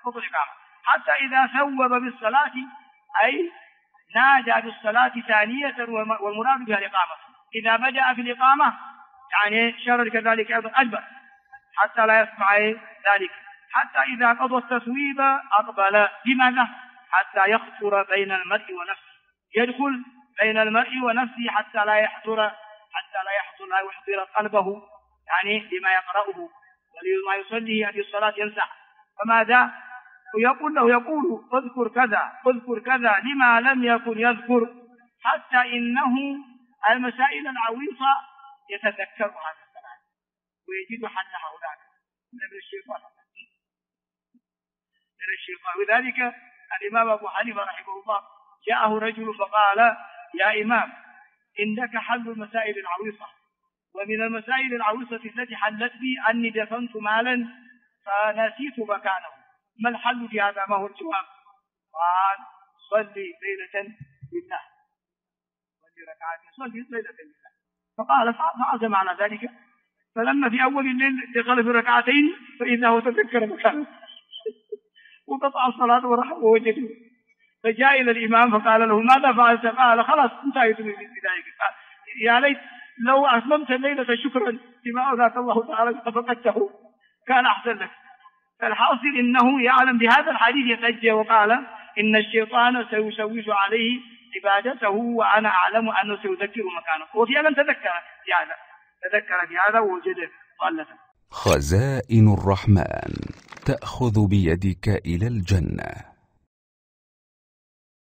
تسقط الإقامة، حتى إذا ثوب بالصلاة أي نادى بالصلاة ثانية والمراد بها الإقامة. إذا بدأ في الإقامة يعني شرر كذلك أيضا أجبر حتى لا يسمع ذلك، حتى إذا قضى التثويب أقبل. لماذا؟ حتى يخطر بين المرء ونفسه، يدخل بين المرء ونفسه حتى لا يحضر قلبه يعني لما يقرأه ولما يصليه هذه الصلاة ينسح. فماذا يقول له؟ يقول اذكر كذا لما لم يكن يذكر، حتى إنه المسائل العويصة يتذكر هذا الكلام ويجد حلها هناك من الشيطان. وذلك الإمام أبو حنيفة رحمه الله جاءه رجل فقال يا إمام إنك حل المسائل العويصة، ومن المسائل العويصة التي حلت بي أني دفنت مالا فنسيت مكانه، ما الحل في هذا؟ ما هو الجواب؟ قال صلي ليلة لله، صلي ركعتين، صلي ليلة لله. فقال فعزم على ذلك، فلما في أول الليل دخل في ركعتين فإذا هو تذكر مكانه وقطع الصلاة ورحمه ووجده، فجاء إلى الإمام فقال له ماذا فعلت؟ قال خلاص انتهيت من ذلك، يا ليت لو أتممت الليلة شكرا لما أولاك الله تعالى ففقدته كان أحسن لك. فالحاصل إنه يعلم بهذا الحديث يتجه وقال إن الشيطان سيشوش عليه عبادته وأنا أعلم أنه سيذكر مكانه، وفعلا تذكر بهذا ووجده ضالة. خزائن الرحمن تأخذ بيدك إلى الجنة.